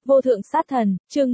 Vô thượng sát thần, chương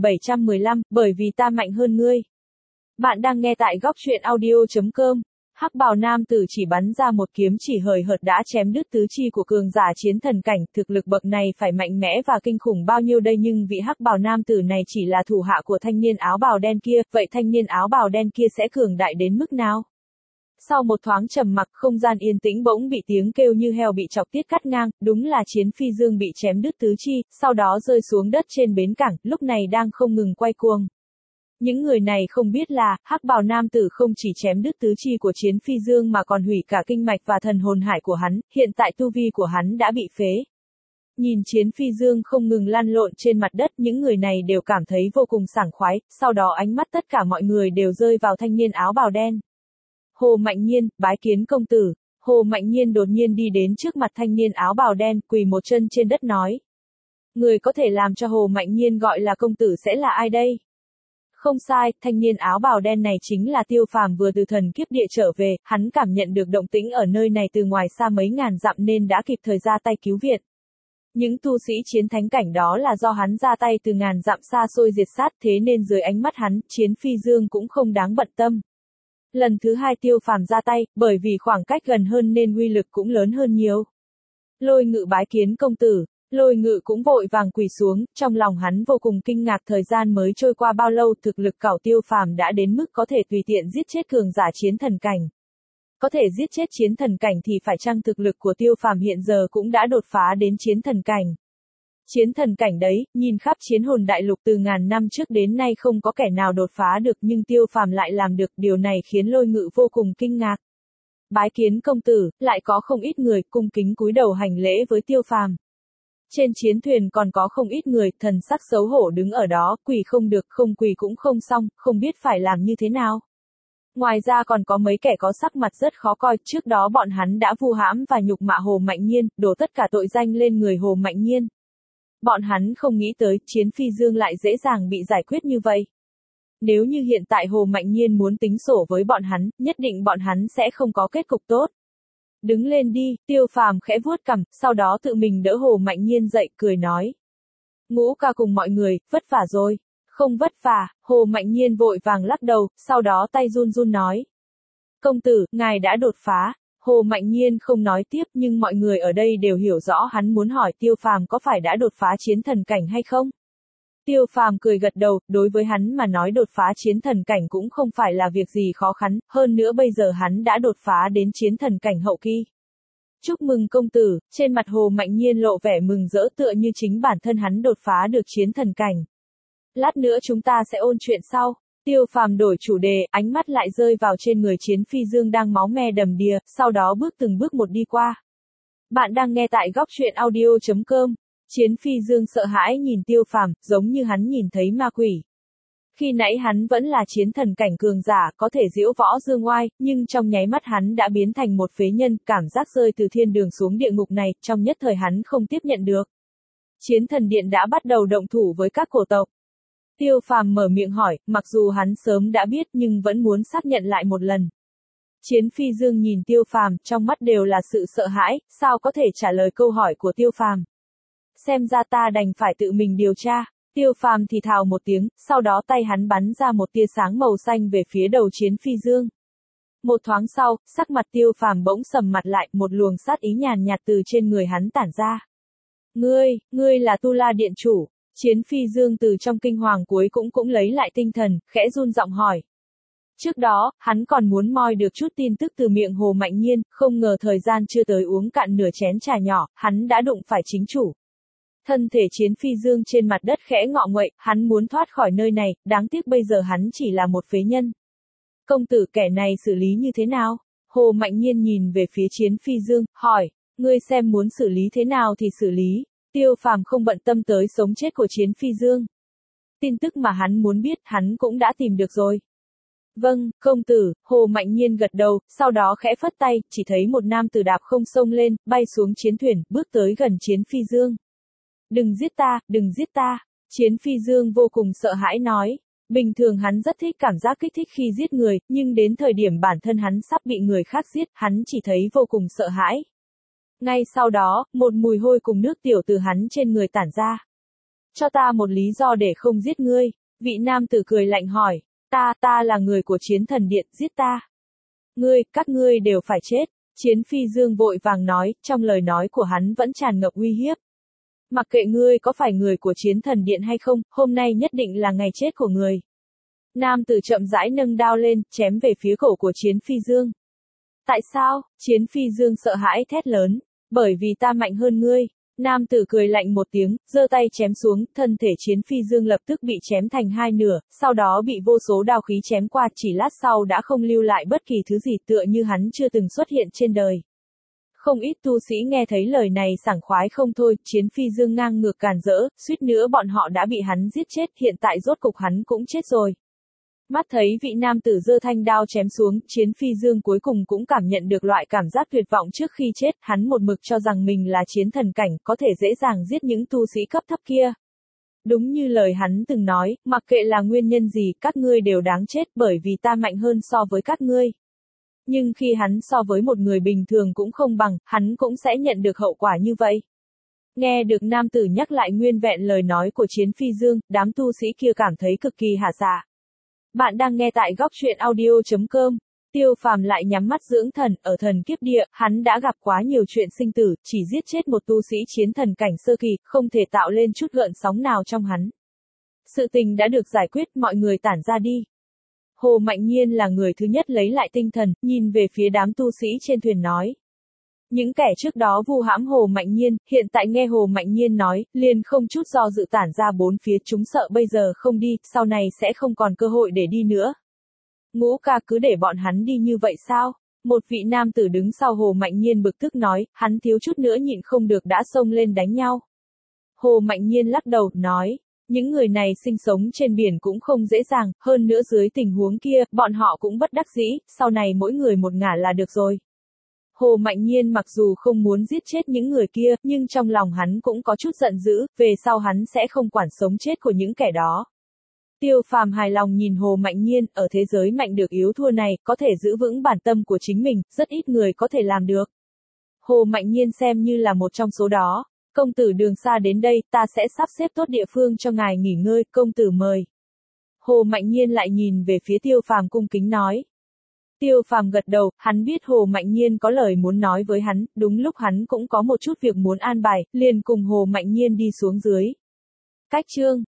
1715, bởi vì ta mạnh hơn ngươi. Bạn đang nghe tại góc truyện audio.com. Hắc bào nam tử chỉ bắn ra một kiếm chỉ hời hợt đã chém đứt tứ chi của cường giả chiến thần cảnh, thực lực bậc này phải mạnh mẽ và kinh khủng bao nhiêu đây, nhưng vị hắc bào nam tử này chỉ là thủ hạ của thanh niên áo bào đen kia, vậy thanh niên áo bào đen kia sẽ cường đại đến mức nào? Sau một thoáng trầm mặc, không gian yên tĩnh bỗng bị tiếng kêu như heo bị chọc tiết cắt ngang, đúng là Chiến Phi Dương bị chém đứt tứ chi, sau đó rơi xuống đất trên bến cảng, lúc này đang không ngừng quay cuồng. Những người này không biết là, hắc bào nam tử không chỉ chém đứt tứ chi của Chiến Phi Dương mà còn hủy cả kinh mạch và thần hồn hải của hắn, hiện tại tu vi của hắn đã bị phế. Nhìn Chiến Phi Dương không ngừng lăn lộn trên mặt đất, những người này đều cảm thấy vô cùng sảng khoái, sau đó ánh mắt tất cả mọi người đều rơi vào thanh niên áo bào đen. Hồ Mạnh Nhiên, bái kiến công tử. Hồ Mạnh Nhiên đột nhiên đi đến trước mặt thanh niên áo bào đen, quỳ một chân trên đất nói. Người có thể làm cho Hồ Mạnh Nhiên gọi là công tử sẽ là ai đây? Không sai, thanh niên áo bào đen này chính là Tiêu Phàm vừa từ thần kiếp địa trở về, hắn cảm nhận được động tĩnh ở nơi này từ ngoài xa mấy ngàn dặm nên đã kịp thời ra tay cứu viện. Những tu sĩ chiến thánh cảnh đó là do hắn ra tay từ ngàn dặm xa xôi diệt sát, thế nên dưới ánh mắt hắn, Chiến Phi Dương cũng không đáng bận tâm. Lần thứ hai Tiêu Phàm ra tay, bởi vì khoảng cách gần hơn nên uy lực cũng lớn hơn nhiều. Lôi Ngự bái kiến công tử. Lôi Ngự cũng vội vàng quỳ xuống, trong lòng hắn vô cùng kinh ngạc, thời gian mới trôi qua bao lâu thực lực cảo Tiêu Phàm đã đến mức có thể tùy tiện giết chết cường giả chiến thần cảnh. Có thể giết chết chiến thần cảnh thì phải chăng thực lực của Tiêu Phàm hiện giờ cũng đã đột phá đến chiến thần cảnh. Chiến thần cảnh đấy, nhìn khắp chiến hồn đại lục từ ngàn năm trước đến nay không có kẻ nào đột phá được, nhưng Tiêu Phàm lại làm được, điều này khiến Lôi Ngự vô cùng kinh ngạc. Bái kiến công tử, lại có không ít người cung kính cúi đầu hành lễ với Tiêu Phàm. Trên chiến thuyền còn có không ít người, thần sắc xấu hổ đứng ở đó, quỳ không được, không quỳ cũng không xong, không biết phải làm như thế nào. Ngoài ra còn có mấy kẻ có sắc mặt rất khó coi, trước đó bọn hắn đã vu hãm và nhục mạ Hồ Mạnh Nhiên, đổ tất cả tội danh lên người Hồ Mạnh Nhiên. Bọn hắn không nghĩ tới, Chiến Phi Dương lại dễ dàng bị giải quyết như vậy. Nếu như hiện tại Hồ Mạnh Nhiên muốn tính sổ với bọn hắn, nhất định bọn hắn sẽ không có kết cục tốt. Đứng lên đi, Tiêu Phàm khẽ vuốt cằm, sau đó tự mình đỡ Hồ Mạnh Nhiên dậy, cười nói. Ngũ ca cùng mọi người, vất vả rồi. Không vất vả, Hồ Mạnh Nhiên vội vàng lắc đầu, sau đó tay run run nói. Công tử, ngài đã đột phá. Hồ Mạnh Nhiên không nói tiếp, nhưng mọi người ở đây đều hiểu rõ hắn muốn hỏi Tiêu Phàm có phải đã đột phá chiến thần cảnh hay không. Tiêu Phàm cười gật đầu, đối với hắn mà nói đột phá chiến thần cảnh cũng không phải là việc gì khó khăn, hơn nữa bây giờ hắn đã đột phá đến chiến thần cảnh hậu kỳ. Chúc mừng công tử, trên mặt Hồ Mạnh Nhiên lộ vẻ mừng rỡ tựa như chính bản thân hắn đột phá được chiến thần cảnh. Lát nữa chúng ta sẽ ôn chuyện sau. Tiêu Phàm đổi chủ đề, ánh mắt lại rơi vào trên người Chiến Phi Dương đang máu me đầm đìa, sau đó bước từng bước một đi qua. Bạn đang nghe tại góc truyện audio.com. Chiến Phi Dương sợ hãi nhìn Tiêu Phàm, giống như hắn nhìn thấy ma quỷ. Khi nãy hắn vẫn là chiến thần cảnh cường giả, có thể diễu võ dương oai, nhưng trong nháy mắt hắn đã biến thành một phế nhân, cảm giác rơi từ thiên đường xuống địa ngục này, trong nhất thời hắn không tiếp nhận được. Chiến thần điện đã bắt đầu động thủ với các cổ tộc. Tiêu Phàm mở miệng hỏi, mặc dù hắn sớm đã biết nhưng vẫn muốn xác nhận lại một lần. Chiến Phi Dương nhìn Tiêu Phàm, trong mắt đều là sự sợ hãi, sao có thể trả lời câu hỏi của Tiêu Phàm. Xem ra ta đành phải tự mình điều tra. Tiêu Phàm thì thào một tiếng, sau đó tay hắn bắn ra một tia sáng màu xanh về phía đầu Chiến Phi Dương. Một thoáng sau, sắc mặt Tiêu Phàm bỗng sầm mặt lại, một luồng sát ý nhàn nhạt từ trên người hắn tản ra. Ngươi là Tu La Điện chủ. Chiến Phi Dương từ trong kinh hoàng cuối cũng lấy lại tinh thần, khẽ run giọng hỏi. Trước đó, hắn còn muốn moi được chút tin tức từ miệng Hồ Mạnh Nhiên, không ngờ thời gian chưa tới uống cạn nửa chén trà nhỏ, hắn đã đụng phải chính chủ. Thân thể Chiến Phi Dương trên mặt đất khẽ ngọ nguậy, hắn muốn thoát khỏi nơi này, đáng tiếc bây giờ hắn chỉ là một phế nhân. Công tử, kẻ này xử lý như thế nào? Hồ Mạnh Nhiên nhìn về phía Chiến Phi Dương, hỏi, ngươi xem muốn xử lý thế nào thì xử lý. Tiêu Phàm không bận tâm tới sống chết của Chiến Phi Dương. Tin tức mà hắn muốn biết hắn cũng đã tìm được rồi. Vâng, công tử, Hồ Mạnh Nhiên gật đầu, sau đó khẽ phất tay, chỉ thấy một nam tử đạp không xông lên, bay xuống chiến thuyền, bước tới gần Chiến Phi Dương. Đừng giết ta, đừng giết ta. Chiến Phi Dương vô cùng sợ hãi nói. Bình thường hắn rất thích cảm giác kích thích khi giết người, nhưng đến thời điểm bản thân hắn sắp bị người khác giết, hắn chỉ thấy vô cùng sợ hãi. Ngay sau đó, một mùi hôi cùng nước tiểu từ hắn trên người tản ra. Cho ta một lý do để không giết ngươi. Vị nam tử cười lạnh hỏi. Ta là người của Chiến Thần Điện, giết ta. Các ngươi đều phải chết. Chiến Phi Dương vội vàng nói, trong lời nói của hắn vẫn tràn ngập uy hiếp. Mặc kệ ngươi có phải người của Chiến Thần Điện hay không, hôm nay nhất định là ngày chết của người. Nam tử chậm rãi nâng đao lên, chém về phía cổ của Chiến Phi Dương. Tại sao? Chiến Phi Dương sợ hãi thét lớn. Bởi vì ta mạnh hơn ngươi. Nam tử cười lạnh một tiếng, giơ tay chém xuống, thân thể Chiến Phi Dương lập tức bị chém thành hai nửa, sau đó bị vô số đao khí chém qua, chỉ lát sau đã không lưu lại bất kỳ thứ gì, tựa như hắn chưa từng xuất hiện trên đời. Không ít tu sĩ nghe thấy lời này sảng khoái không thôi, Chiến Phi Dương ngang ngược càn rỡ, suýt nữa bọn họ đã bị hắn giết chết, hiện tại rốt cục hắn cũng chết rồi. Mắt thấy vị nam tử giơ thanh đao chém xuống, Chiến Phi Dương cuối cùng cũng cảm nhận được loại cảm giác tuyệt vọng trước khi chết, hắn một mực cho rằng mình là chiến thần cảnh, có thể dễ dàng giết những tu sĩ cấp thấp kia. Đúng như lời hắn từng nói, mặc kệ là nguyên nhân gì, các ngươi đều đáng chết bởi vì ta mạnh hơn so với các ngươi. Nhưng khi hắn so với một người bình thường cũng không bằng, hắn cũng sẽ nhận được hậu quả như vậy. Nghe được nam tử nhắc lại nguyên vẹn lời nói của Chiến Phi Dương, đám tu sĩ kia cảm thấy cực kỳ hả dạ. Bạn đang nghe tại góc truyện audio.com. Tiêu Phàm lại nhắm mắt dưỡng thần, ở thần kiếp địa, hắn đã gặp quá nhiều chuyện sinh tử, chỉ giết chết một tu sĩ chiến thần cảnh sơ kỳ, không thể tạo lên chút gợn sóng nào trong hắn. Sự tình đã được giải quyết, mọi người tản ra đi. Hồ Mạnh Nhiên là người thứ nhất lấy lại tinh thần, nhìn về phía đám tu sĩ trên thuyền nói. Những kẻ trước đó vu hãm Hồ Mạnh Nhiên, hiện tại nghe Hồ Mạnh Nhiên nói, liền không chút do dự tản ra bốn phía, chúng sợ bây giờ không đi, sau này sẽ không còn cơ hội để đi nữa. Ngũ ca cứ để bọn hắn đi như vậy sao? Một vị nam tử đứng sau Hồ Mạnh Nhiên bực tức nói, hắn thiếu chút nữa nhịn không được đã xông lên đánh nhau. Hồ Mạnh Nhiên lắc đầu, nói, những người này sinh sống trên biển cũng không dễ dàng, hơn nữa dưới tình huống kia, bọn họ cũng bất đắc dĩ, sau này mỗi người một ngả là được rồi. Hồ Mạnh Nhiên mặc dù không muốn giết chết những người kia, nhưng trong lòng hắn cũng có chút giận dữ, về sau hắn sẽ không quản sống chết của những kẻ đó. Tiêu Phàm hài lòng nhìn Hồ Mạnh Nhiên, ở thế giới mạnh được yếu thua này, có thể giữ vững bản tâm của chính mình, rất ít người có thể làm được. Hồ Mạnh Nhiên xem như là một trong số đó. Công tử đường xa đến đây, ta sẽ sắp xếp tốt địa phương cho ngài nghỉ ngơi, công tử mời. Hồ Mạnh Nhiên lại nhìn về phía Tiêu Phàm cung kính nói. Tiêu Phàm gật đầu, hắn biết Hồ Mạnh Nhiên có lời muốn nói với hắn, đúng lúc hắn cũng có một chút việc muốn an bài, liền cùng Hồ Mạnh Nhiên đi xuống dưới. Cách chương